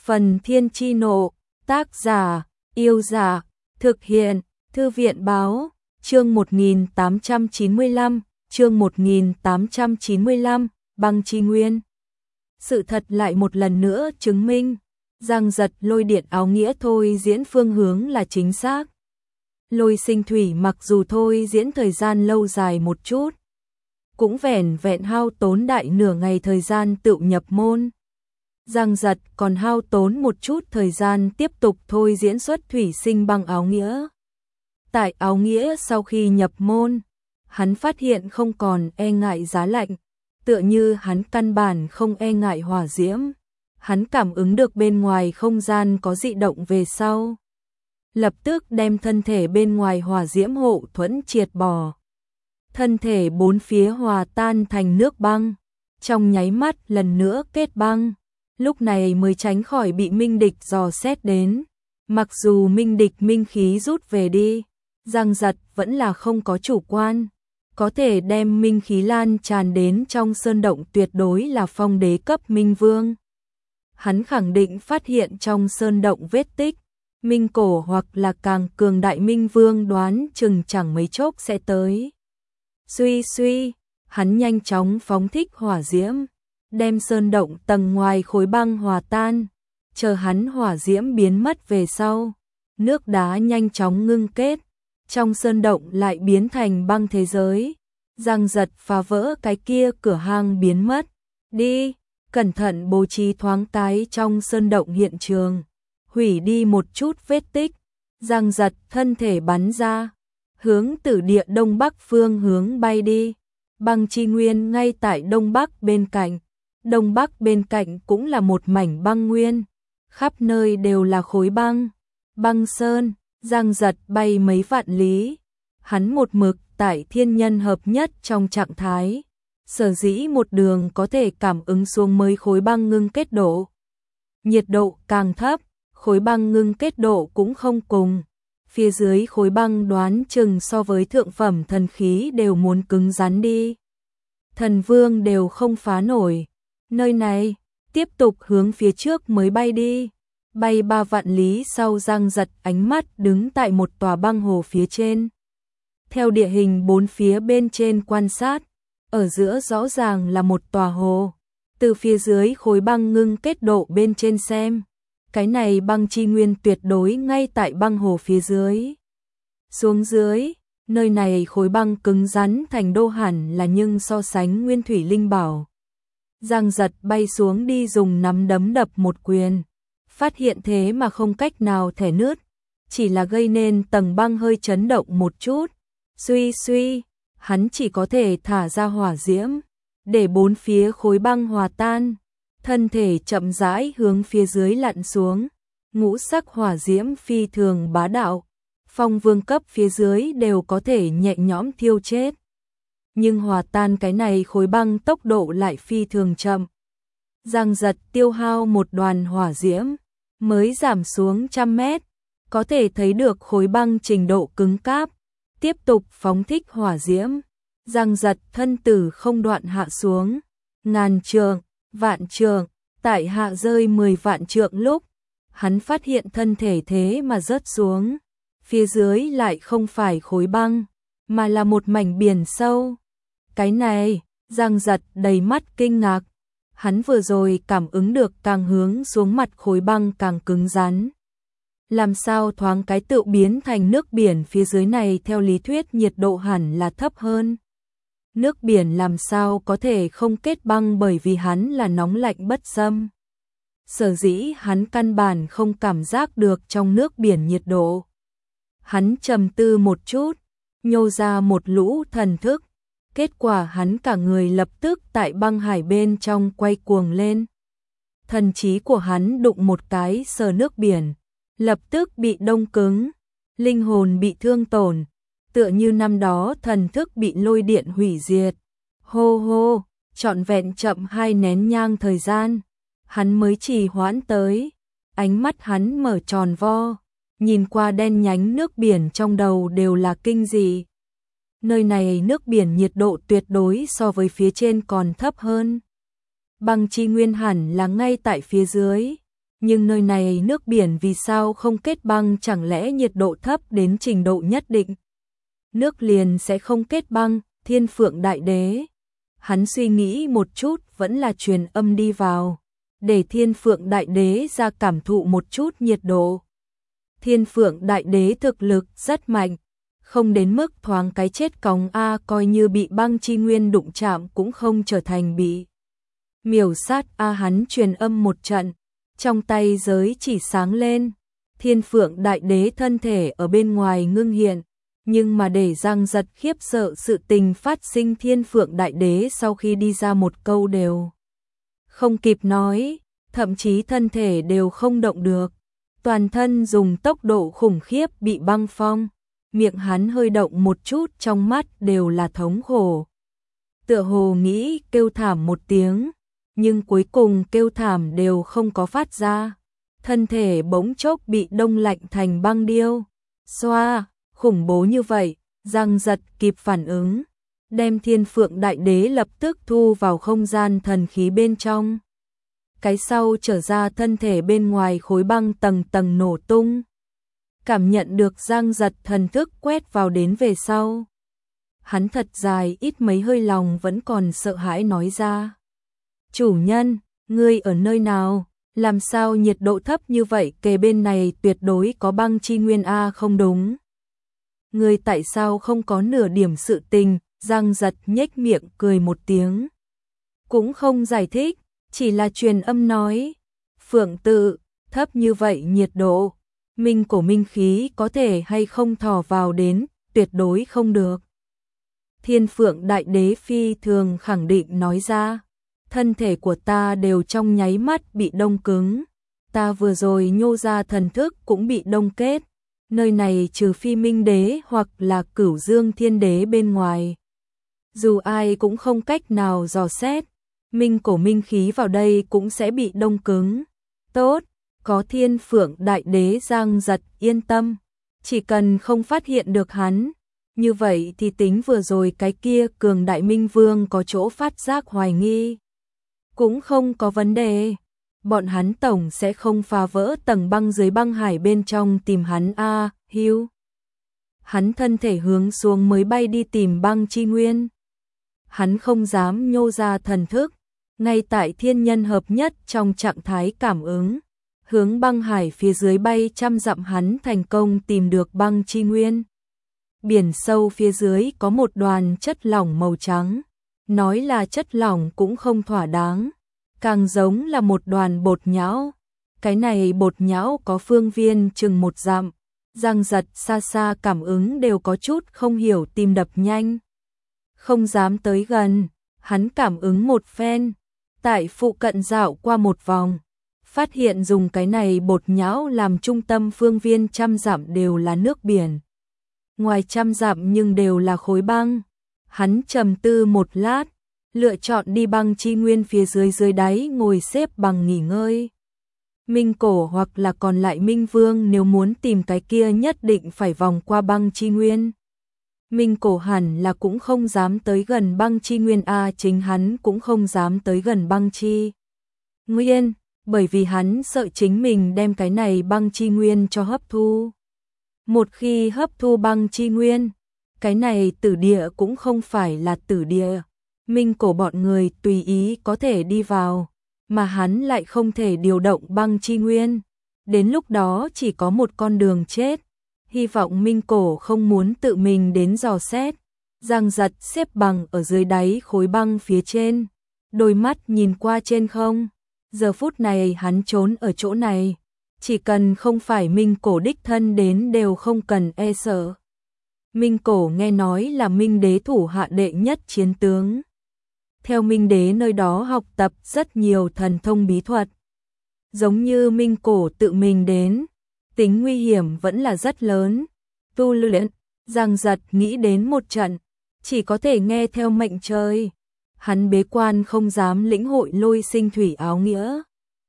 Phần Thiên Chi Nộ, tác giả, Yêu Giả, thực hiện, Thư viện Báo, chương 1895, Băng Chi Nguyên. Sự thật lại một lần nữa chứng minh, Giang Giật lôi điện áo nghĩa thôi diễn phương hướng là chính xác. Lôi Sinh Thủy mặc dù thôi diễn thời gian lâu dài một chút, cũng vẻn vẹn hao tốn đại nửa ngày thời gian tự nhập môn. Giang Giật còn hao tốn một chút thời gian tiếp tục thôi diễn xuất Thủy Sinh Băng áo nghĩa. Tại áo nghĩa sau khi nhập môn, hắn phát hiện không còn e ngại giá lạnh, tựa như hắn căn bản không e ngại hỏa diễm. Hắn cảm ứng được bên ngoài không gian có dị động về sau, lập tức đem thân thể bên ngoài hỏa diễm hộ thuẫn triệt bỏ. Thân thể bốn phía hòa tan thành nước băng, trong nháy mắt lần nữa kết băng, lúc này mới tránh khỏi bị Minh Địch dò xét đến. Mặc dù Minh Địch minh khí rút về đi, Giang Giật vẫn là không có chủ quan, có thể đem minh khí lan tràn đến trong sơn động tuyệt đối là phong đế cấp minh vương. Hắn khẳng định phát hiện trong sơn động vết tích, minh cổ hoặc là càng cường đại minh vương đoán chừng chẳng mấy chốc sẽ tới. Suy suy, hắn nhanh chóng phóng thích hỏa diễm, đem sơn động tầng ngoài khối băng hòa tan, chờ hắn hỏa diễm biến mất về sau, nước đá nhanh chóng ngưng kết, trong sơn động lại biến thành băng thế giới. Giang Giật phá vỡ cái kia cửa hang biến mất đi, cẩn thận bố trí thoáng cái trong sơn động hiện trường, hủy đi một chút vết tích. Giang Giật thân thể bắn ra, hướng từ địa đông bắc phương hướng bay đi. Băng Chi Nguyên ngay tại đông bắc bên cạnh, đông bắc bên cạnh cũng là một mảnh băng nguyên, khắp nơi đều là khối băng, băng sơn. Giang Giật bay mấy vạn lý, hắn một mực tại thiên nhân hợp nhất trong trạng thái, sở dĩ một đường có thể cảm ứng xuống mới khối băng ngưng kết độ. Nhiệt độ càng thấp, khối băng ngưng kết độ cũng không cùng, phía dưới khối băng đoán chừng so với thượng phẩm thần khí đều muốn cứng rắn đi. Thần vương đều không phá nổi. Nơi này, tiếp tục hướng phía trước mới bay đi. Bay 3 vạn lý sau, Giang Giật ánh mắt đứng tại một tòa băng hồ phía trên. Theo địa hình bốn phía bên trên quan sát, ở giữa rõ ràng là một tòa hồ. Từ phía dưới khối băng ngưng kết độ bên trên xem, cái này băng chi nguyên tuyệt đối ngay tại băng hồ phía dưới. Xuống dưới, nơi này khối băng cứng rắn thành đô hẳn là, nhưng so sánh nguyên thủy linh bảo. Giang Giật bay xuống đi dùng nắm đấm đập một quyền, phát hiện thế mà không cách nào thẻ nứt, chỉ là gây nên tầng băng hơi chấn động một chút. Suy suy, hắn chỉ có thể thả ra hỏa diễm, để bốn phía khối băng hòa tan, thân thể chậm rãi hướng phía dưới lặn xuống. Ngũ sắc hỏa diễm phi thường bá đạo, phong vương cấp phía dưới đều có thể nhẹ nhõm thiêu chết. Nhưng hòa tan cái này khối băng tốc độ lại phi thường chậm. Giang Giật tiêu hao một đoàn hỏa diễm, mới giảm xuống 100 mét, có thể thấy được khối băng trình độ cứng cáp. Tiếp tục phóng thích hỏa diễm, Giang Giật thân tử không đoạn hạ xuống, ngàn trượng, vạn trượng, tại hạ rơi 10 vạn trượng lúc, hắn phát hiện thân thể thế mà rớt xuống, phía dưới lại không phải khối băng, mà là một mảnh biển sâu. Cái này, Giang Giật đầy mắt kinh ngạc, hắn vừa rồi cảm ứng được càng hướng xuống mặt khối băng càng cứng rắn. Làm sao thoáng cái tự biến thành nước biển phía dưới này, theo lý thuyết nhiệt độ hẳn là thấp hơn. Nước biển làm sao có thể không kết băng, bởi vì hắn là nóng lạnh bất xâm. Sở dĩ hắn căn bản không cảm giác được trong nước biển nhiệt độ. Hắn trầm tư một chút, nhô ra một lũ thần thức. Kết quả hắn cả người lập tức tại băng hải bên trong quay cuồng lên. Thần trí của hắn đụng một cái sờ nước biển, lập tức bị đông cứng, linh hồn bị thương tổn, tựa như năm đó thần thức bị lôi điện hủy diệt. Hô hô, trọn vẹn chậm 2 nén nhang thời gian, hắn mới trì hoãn tới. Ánh mắt hắn mở tròn vo, nhìn qua đen nhánh nước biển, trong đầu đều là kinh dị. Nơi này nước biển nhiệt độ tuyệt đối so với phía trên còn thấp hơn. Băng chi nguyên hẳn là ngay tại phía dưới. Nhưng nơi này nước biển vì sao không kết băng, chẳng lẽ nhiệt độ thấp đến trình độ nhất định nước liền sẽ không kết băng? Thiên Phượng Đại Đế, hắn suy nghĩ một chút vẫn là truyền âm đi vào, để Thiên Phượng Đại Đế ra cảm thụ một chút nhiệt độ. Thiên Phượng Đại Đế thực lực rất mạnh, không đến mức thoáng cái chết cóng a, coi như bị băng chi nguyên đụng chạm cũng không trở thành bị miểu sát a. Hắn truyền âm một trận, trong tay giới chỉ sáng lên, Thiên Phượng Đại Đế thân thể ở bên ngoài ngưng hiện, nhưng mà để Giang Giật khiếp sợ sự tình phát sinh, Thiên Phượng Đại Đế sau khi đi ra một câu đều không kịp nói, thậm chí thân thể đều không động được, toàn thân dùng tốc độ khủng khiếp bị băng phong, miệng hắn hơi động một chút trong mắt đều là thống khổ. Tựa hồ nghĩ kêu thảm một tiếng, nhưng cuối cùng kêu thảm đều không có phát ra, thân thể bỗng chốc bị đông lạnh thành băng điêu. Xoa, khủng bố như vậy, Giang Giật kịp phản ứng, đem Thiên Phượng Đại Đế lập tức thu vào không gian thần khí bên trong. Cái sau trở ra, thân thể bên ngoài khối băng tầng tầng nổ tung. Cảm nhận được Giang Giật thần thức quét vào đến về sau, hắn thật dài ít mấy hơi lòng vẫn còn sợ hãi nói ra: "Chủ nhân, ngươi ở nơi nào? Làm sao nhiệt độ thấp như vậy, kề bên này tuyệt đối có băng chi nguyên a." "Không đúng. Ngươi tại sao không có nửa điểm sự tình?" Giang Giật nhếch miệng cười một tiếng, cũng không giải thích, chỉ là truyền âm nói: "Phượng tự, thấp như vậy nhiệt độ, minh cổ minh khí có thể hay không thò vào đến?" "Tuyệt đối không được." Thiên Phượng Đại Đế phi thường khẳng định nói ra: "Thân thể của ta đều trong nháy mắt bị đông cứng, ta vừa rồi nhô ra thần thức cũng bị đông kết, nơi này trừ phi Minh Đế hoặc là Cửu Dương Thiên Đế bên ngoài, dù ai cũng không cách nào dò xét, minh cổ minh khí vào đây cũng sẽ bị đông cứng." "Tốt, có Thiên Phượng Đại Đế." Giang Giật yên tâm, chỉ cần không phát hiện được hắn, như vậy thì tính vừa rồi cái kia cường đại Minh Vương có chỗ phát giác hoài nghi cũng không có vấn đề. Bọn hắn tổng sẽ không phá vỡ tầng băng dưới băng hải bên trong tìm hắn a. Hưu, hắn thân thể hướng xuống mới bay đi tìm băng chi nguyên. Hắn không dám nhô ra thần thức, ngay tại thiên nhân hợp nhất trong trạng thái cảm ứng, hướng băng hải phía dưới bay trăm dặm. Hắn thành công tìm được băng chi nguyên. Biển sâu phía dưới có một đoàn chất lỏng màu trắng, nói là chất lỏng cũng không thỏa đáng, càng giống là một đoàn bột nhão. Cái này bột nhão có phương viên chừng 1 dặm. Giang Giật xa xa cảm ứng đều có chút không hiểu, tim đập nhanh, không dám tới gần. Hắn cảm ứng một phen, tại phụ cận dạo qua một vòng, phát hiện dùng cái này bột nhão làm trung tâm, phương viên trăm dặm đều là nước biển, ngoài trăm dặm nhưng đều là khối băng. Hắn trầm tư một lát, lựa chọn đi băng chi nguyên phía dưới, dưới đáy ngồi xếp bằng nghỉ ngơi. Minh cổ hoặc là còn lại Minh Vương nếu muốn tìm cái kia nhất định phải vòng qua băng chi nguyên. Minh cổ hẳn là cũng không dám tới gần băng chi nguyên a, chính hắn cũng không dám tới gần băng chi nguyên, bởi vì hắn sợ chính mình đem cái này băng chi nguyên cho hấp thu. Một khi hấp thu băng chi nguyên, cái này tử địa cũng không phải là tử địa. Minh cổ bọn người tùy ý có thể đi vào, mà hắn lại không thể điều động băng chi nguyên. Đến lúc đó chỉ có một con đường chết. Hy vọng Minh cổ không muốn tự mình đến dò xét. Giang Giật xếp bằng ở dưới đáy khối băng phía trên, đôi mắt nhìn qua trên không. Giờ phút này hắn trốn ở chỗ này, chỉ cần không phải Minh cổ đích thân đến đều không cần e sợ. Minh cổ nghe nói là Minh Đế thủ hạ đệ nhất chiến tướng, theo Minh Đế nơi đó học tập rất nhiều thần thông bí thuật. Giống như Minh cổ tự mình đến, tính nguy hiểm vẫn là rất lớn. Tu luyện, Giang Giật nghĩ đến một trận, chỉ có thể nghe theo mệnh trời. Hắn bế quan không dám lĩnh hội lôi sinh thủy áo nghĩa,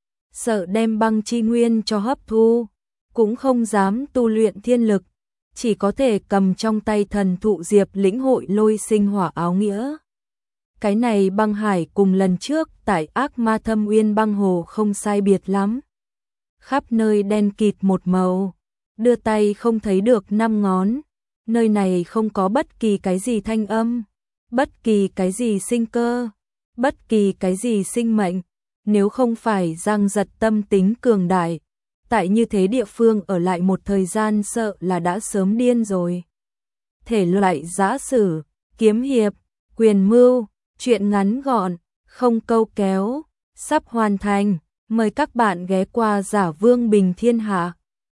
sợ đem băng chi nguyên cho hấp thu, cũng không dám tu luyện thiên lực, chỉ có thể cầm trong tay thần thụ diệp lĩnh hội lôi sinh hỏa áo nghĩa. Cái này băng hải cùng lần trước tại Ác Ma Thâm Uyên băng hồ không sai biệt lắm. khắp nơi đen kịt một màu, đưa tay không thấy được năm ngón, nơi này không có bất kỳ cái gì thanh âm, bất kỳ cái gì sinh cơ, bất kỳ cái gì sinh mệnh, nếu không phải Giang Giật tâm tính cường đại, tại như thế địa phương ở lại một thời gian sợ là đã sớm điên rồi. Thể loại giã sử, kiếm hiệp, quyền mưu, truyện ngắn gọn, không câu kéo, sắp hoàn thành, mời các bạn ghé qua Giả Vương Bình Thiên Hạ.